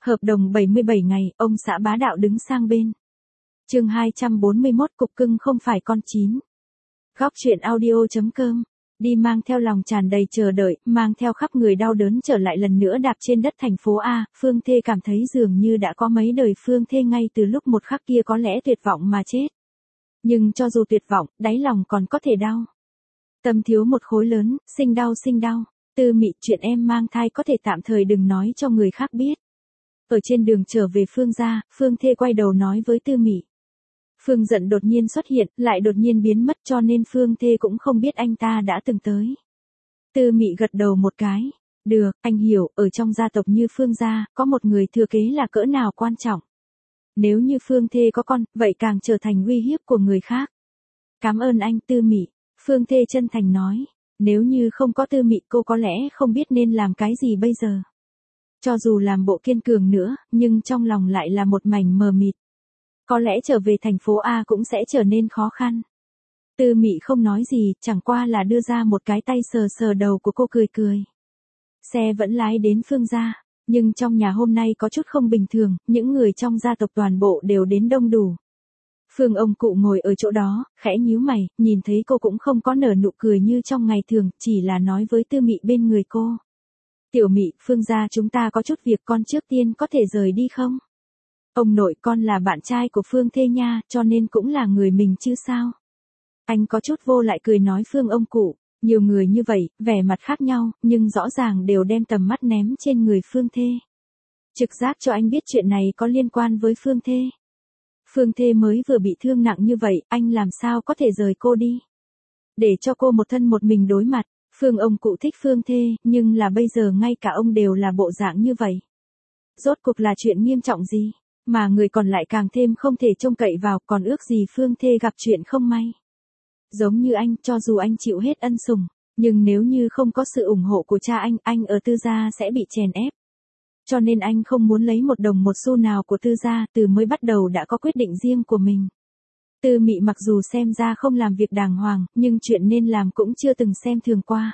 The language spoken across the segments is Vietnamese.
Hợp đồng 77 ngày, ông xã bá đạo đứng sang bên. Chương 241 cục cưng không phải con chín. Góc truyện audio.com. Đi mang theo lòng tràn đầy chờ đợi, mang theo khắp người đau đớn trở lại lần nữa đạp trên đất thành phố A, Phương Thê cảm thấy dường như đã có mấy đời Phương Thê ngay từ lúc một khắc kia có lẽ tuyệt vọng mà chết. Nhưng cho dù tuyệt vọng, đáy lòng còn có thể đau. Tâm thiếu một khối lớn, sinh đau sinh đau. Tư Mị, chuyện em mang thai có thể tạm thời đừng nói cho người khác biết. Ở trên đường trở về Phương gia, Phương Thê quay đầu nói với Tư Mị. Phương Dận đột nhiên xuất hiện, lại đột nhiên biến mất cho nên Phương Thê cũng không biết anh ta đã từng tới. Tư Mị gật đầu một cái. Được, anh hiểu, ở trong gia tộc như Phương gia, có một người thừa kế là cỡ nào quan trọng. Nếu như Phương Thê có con, vậy càng trở thành uy hiếp của người khác. Cảm ơn anh Tư Mị, Phương Thê chân thành nói. Nếu như không có Tư Mị cô có lẽ không biết nên làm cái gì bây giờ. Cho dù làm bộ kiên cường nữa, nhưng trong lòng lại là một mảnh mờ mịt. Có lẽ trở về thành phố A cũng sẽ trở nên khó khăn. Tư Mị không nói gì, chẳng qua là đưa ra một cái tay sờ sờ đầu của cô cười cười. Xe vẫn lái đến Phương gia, nhưng trong nhà hôm nay có chút không bình thường, những người trong gia tộc toàn bộ đều đến đông đủ. Phương ông cụ ngồi ở chỗ đó, khẽ nhíu mày, nhìn thấy cô cũng không có nở nụ cười như trong ngày thường, chỉ là nói với Tư Mị bên người cô. Tiểu Mị, Phương gia chúng ta có chút việc con trước tiên có thể rời đi không? Ông nội con là bạn trai của Phương Thê nha, cho nên cũng là người mình chứ sao? Anh có chút vô lại cười nói Phương ông cụ, nhiều người như vậy, vẻ mặt khác nhau, nhưng rõ ràng đều đem tầm mắt ném trên người Phương Thê. Trực giác cho anh biết chuyện này có liên quan với Phương Thê. Phương Thê mới vừa bị thương nặng như vậy, anh làm sao có thể rời cô đi? Để cho cô một thân một mình đối mặt, Phương ông cụ thích Phương Thê, nhưng là bây giờ ngay cả ông đều là bộ dạng như vậy. Rốt cuộc là chuyện nghiêm trọng gì? Mà người còn lại càng thêm không thể trông cậy vào, còn ước gì Phương Thê gặp chuyện không may. Giống như anh, cho dù anh chịu hết ân sủng, nhưng nếu như không có sự ủng hộ của cha anh ở Tư gia sẽ bị chèn ép. Cho nên anh không muốn lấy một đồng một xu nào của Tư gia, từ mới bắt đầu đã có quyết định riêng của mình. Tư Mị mặc dù xem ra không làm việc đàng hoàng, nhưng chuyện nên làm cũng chưa từng xem thường qua.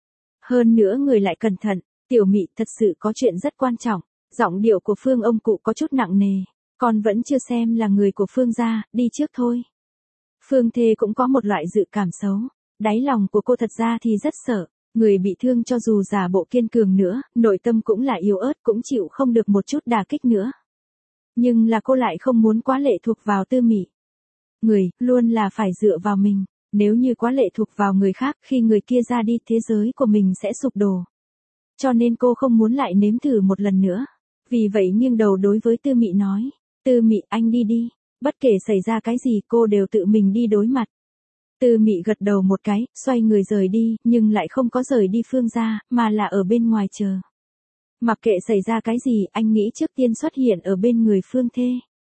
Hơn nữa người lại cẩn thận, Tiểu Mị thật sự có chuyện rất quan trọng. Giọng điệu của Phương ông cụ có chút nặng nề, con vẫn chưa xem là người của Phương gia, đi trước thôi. Phương Thê cũng có một loại dự cảm xấu, đáy lòng của cô thật ra thì rất sợ, người bị thương cho dù giả bộ kiên cường nữa, nội tâm cũng là yếu ớt cũng chịu không được một chút đả kích nữa. Nhưng là cô lại không muốn quá lệ thuộc vào Tư Mị. Người, luôn là phải dựa vào mình, nếu như quá lệ thuộc vào người khác khi người kia ra đi thế giới của mình sẽ sụp đổ. Cho nên cô không muốn lại nếm thử một lần nữa. Vì vậy nghiêng đầu đối với Tư Mị nói, Tư Mị anh đi đi, bất kể xảy ra cái gì cô đều tự mình đi đối mặt. Tư Mị gật đầu một cái, xoay người rời đi, nhưng lại không có rời đi Phương gia, mà là ở bên ngoài chờ. Mặc kệ xảy ra cái gì, anh nghĩ trước tiên xuất hiện ở bên người Phương Thê.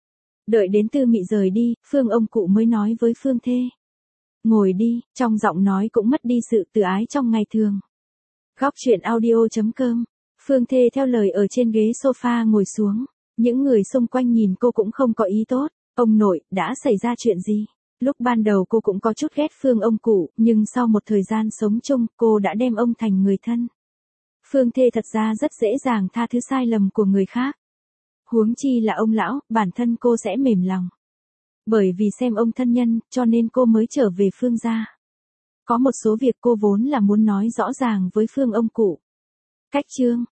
Đợi đến Tư Mị rời đi, Phương ông cụ mới nói với Phương Thê. Ngồi đi, trong giọng nói cũng mất đi sự tự ái trong ngày thường. Góc truyện audio.com. Phương Thê theo lời ở trên ghế sofa ngồi xuống. Những người xung quanh nhìn cô cũng không có ý tốt. Ông nội, đã xảy ra chuyện gì? Lúc ban đầu cô cũng có chút ghét Phương ông cụ, nhưng sau một thời gian sống chung, cô đã đem ông thành người thân. Phương Thê thật ra rất dễ dàng tha thứ sai lầm của người khác. Huống chi là ông lão, bản thân cô sẽ mềm lòng. Bởi vì xem ông thân nhân, cho nên cô mới trở về Phương gia. Có một số việc cô vốn là muốn nói rõ ràng với Phương ông cụ. Cách chương